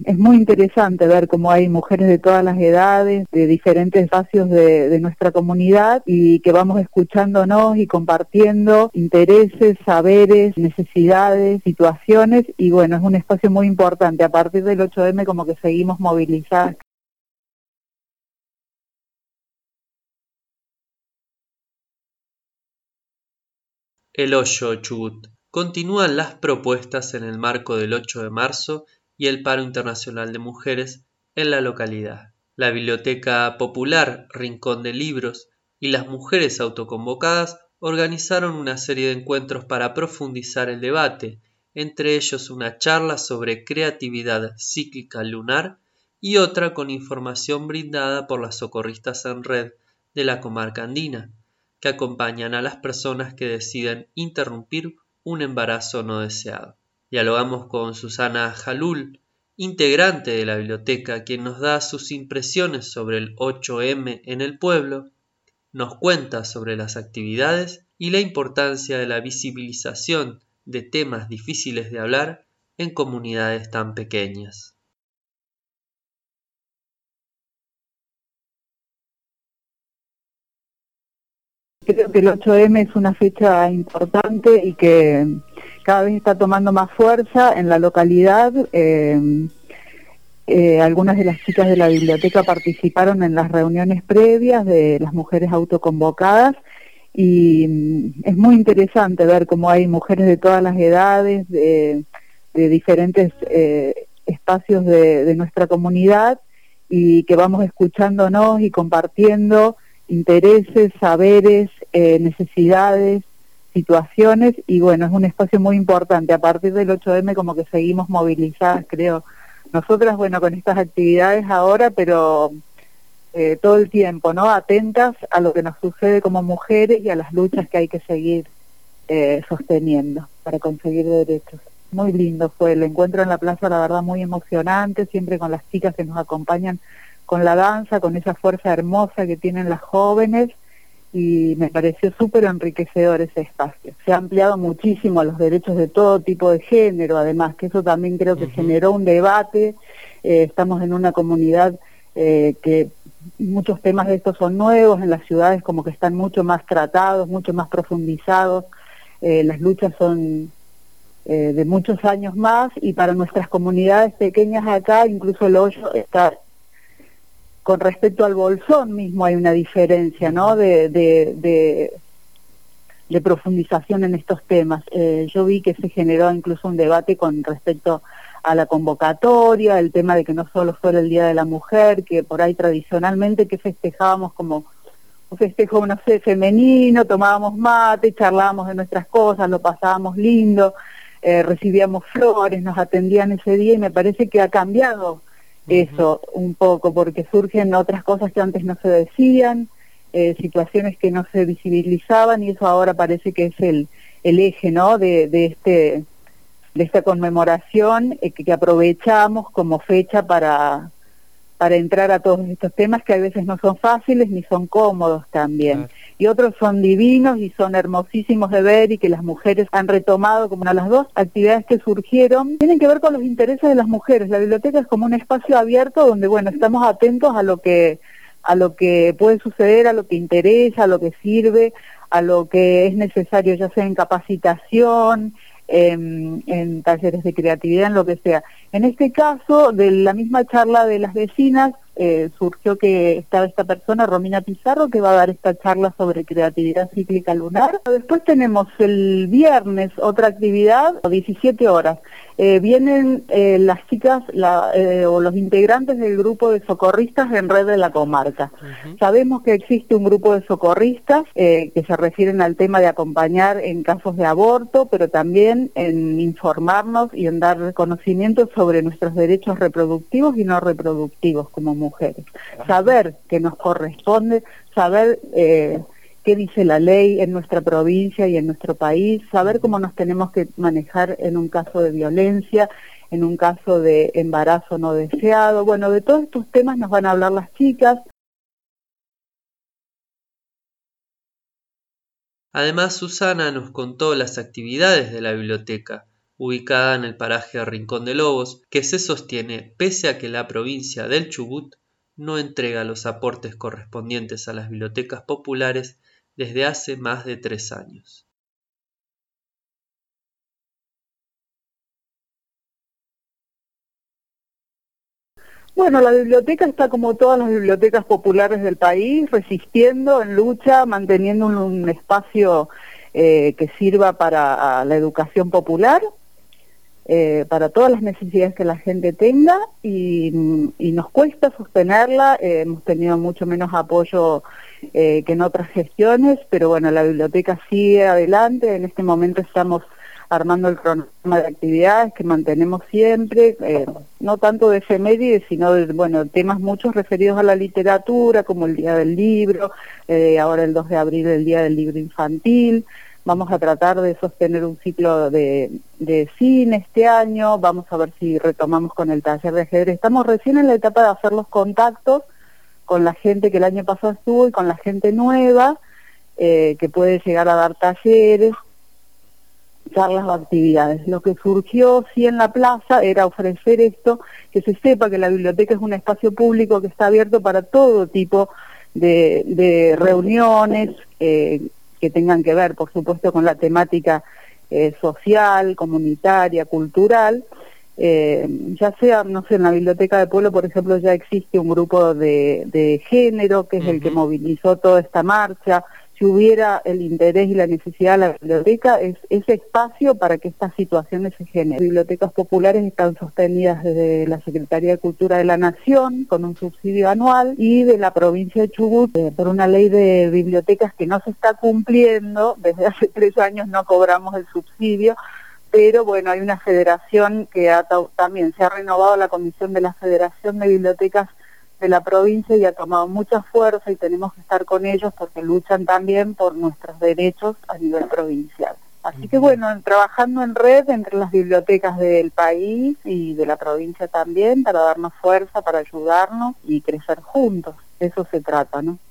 es muy interesante ver cómo hay mujeres de todas las edades, de diferentes espacios de nuestra comunidad, y que vamos escuchándonos y compartiendo intereses, saberes, necesidades, situaciones, y bueno, es un espacio muy importante. A partir del 8M como que seguimos movilizadas. El Hoyo, Chubut. Continúan las protestas en el marco del 8 de marzo y el paro internacional de mujeres en la localidad. La Biblioteca Popular Rincón de Libros y las mujeres autoconvocadas organizaron una serie de encuentros para profundizar el debate, entre ellos una charla sobre creatividad cíclica lunar y otra con información brindada por las socorristas en red de la comarca andina, que acompañan a las personas que deciden interrumpir un embarazo no deseado. Dialogamos con Susana Jalul, integrante de la biblioteca, quien nos da sus impresiones sobre el 8M en el pueblo, nos cuenta sobre las actividades y la importancia de la visibilización de temas difíciles de hablar en comunidades tan pequeñas. Creo que el 8M es una fecha importante y que cada vez está tomando más fuerza en la localidad. Algunas de las chicas de la biblioteca participaron en las reuniones previas de las mujeres autoconvocadas, y es muy interesante ver cómo hay mujeres de todas las edades, de diferentes espacios de nuestra comunidad, y que vamos escuchándonos y compartiendo intereses, saberes, necesidades, situaciones, y bueno, es un espacio muy importante. A partir del 8M como que seguimos movilizadas, creo, nosotras, bueno, con estas actividades ahora, pero todo el tiempo, ¿no? Atentas a lo que nos sucede como mujeres y a las luchas que hay que seguir sosteniendo para conseguir derechos. Muy lindo fue el encuentro en la plaza, la verdad, muy emocionante, siempre con las chicas que nos acompañan con la danza, con esa fuerza hermosa que tienen las jóvenes, y me pareció súper enriquecedor ese espacio. Se ha ampliado muchísimo los derechos de todo tipo de género, además, que eso también creo que generó un debate. Estamos en una comunidad que muchos temas de estos son nuevos, en las ciudades como que están mucho más tratados, mucho más profundizados, las luchas son de muchos años más, y para nuestras comunidades pequeñas acá, incluso el Hoyo está... Con respecto al Bolsón mismo hay una diferencia, ¿no?, de profundización en estos temas. Yo vi que se generó incluso un debate con respecto a la convocatoria, el tema de que no solo fuera el Día de la Mujer, que por ahí tradicionalmente que festejábamos como un festejo, no sé, femenino, tomábamos mate, charlábamos de nuestras cosas, lo pasábamos lindo, recibíamos flores, nos atendían ese día, y me parece que ha cambiado eso un poco, porque surgen otras cosas que antes no se decían, situaciones que no se visibilizaban, y eso ahora parece que es el eje, ¿no?, de esta conmemoración, que aprovechamos como fecha para entrar a todos estos temas que a veces no son fáciles ni son cómodos también. Claro. Y otros son divinos y son hermosísimos de ver, y que las mujeres han retomado, como una de las dos actividades que surgieron, tienen que ver con los intereses de las mujeres. La biblioteca es como un espacio abierto donde, bueno, estamos atentos a lo que puede suceder, a lo que interesa, a lo que sirve, a lo que es necesario, ya sea en capacitación, en talleres de creatividad, en lo que sea. En este caso, de la misma charla de las vecinas, surgió que estaba esta persona, Romina Pizarro, que va a dar esta charla sobre creatividad cíclica lunar. Después tenemos el viernes otra actividad, a 17 horas. Vienen las chicas o los integrantes del grupo de socorristas en red de la comarca. Sabemos que existe un grupo de socorristas que se refieren al tema de acompañar en casos de aborto, pero también en informarnos y en dar conocimiento sobre nuestros derechos reproductivos y no reproductivos como mujeres. Saber que nos corresponde, saber qué dice la ley en nuestra provincia y en nuestro país, saber cómo nos tenemos que manejar en un caso de violencia, en un caso de embarazo no deseado. Bueno, de todos estos temas nos van a hablar las chicas. Además, Susana nos contó las actividades de la biblioteca, ubicada en el paraje Rincón de Lobos, que se sostiene pese a que la provincia del Chubut no entrega los aportes correspondientes a las bibliotecas populares desde hace más de 3 años. Bueno, la biblioteca está como todas las bibliotecas populares del país, resistiendo en lucha, manteniendo un espacio que sirva para la educación popular, para todas las necesidades que la gente tenga y nos cuesta sostenerla. Hemos tenido mucho menos apoyo que en otras gestiones, pero bueno, la biblioteca sigue adelante. En este momento estamos armando el cronograma de actividades que mantenemos siempre, no tanto de efemérides, sino de, bueno, temas muchos referidos a la literatura, como el Día del Libro, ahora el 2 de abril el Día del Libro Infantil. Vamos a tratar de sostener un ciclo de cine este año, vamos a ver si retomamos con el taller de ajedrez. Estamos recién en la etapa de hacer los contactos con la gente que el año pasado estuvo y con la gente nueva, que puede llegar a dar talleres, charlas o actividades. Lo que surgió sí en la plaza era ofrecer esto, que se sepa que la biblioteca es un espacio público que está abierto para todo tipo de reuniones que tengan que ver, por supuesto, con la temática social, comunitaria, cultural. Ya sea, no sé, en la Biblioteca de Pueblo, por ejemplo, ya existe un grupo de género, que es el que movilizó toda esta marcha. Si hubiera el interés y la necesidad de la biblioteca, es ese espacio para que estas situaciones se generen. Las bibliotecas populares están sostenidas desde la Secretaría de Cultura de la Nación, con un subsidio anual, y de la provincia de Chubut, por una ley de bibliotecas que no se está cumpliendo. Desde hace 3 años no cobramos el subsidio, pero bueno, hay una federación que también se ha renovado la comisión de la Federación de Bibliotecas de la provincia y ha tomado mucha fuerza y tenemos que estar con ellos porque luchan también por nuestros derechos a nivel provincial. Así que bueno, trabajando en red entre las bibliotecas del país y de la provincia también para darnos fuerza, para ayudarnos y crecer juntos. De eso se trata, ¿no?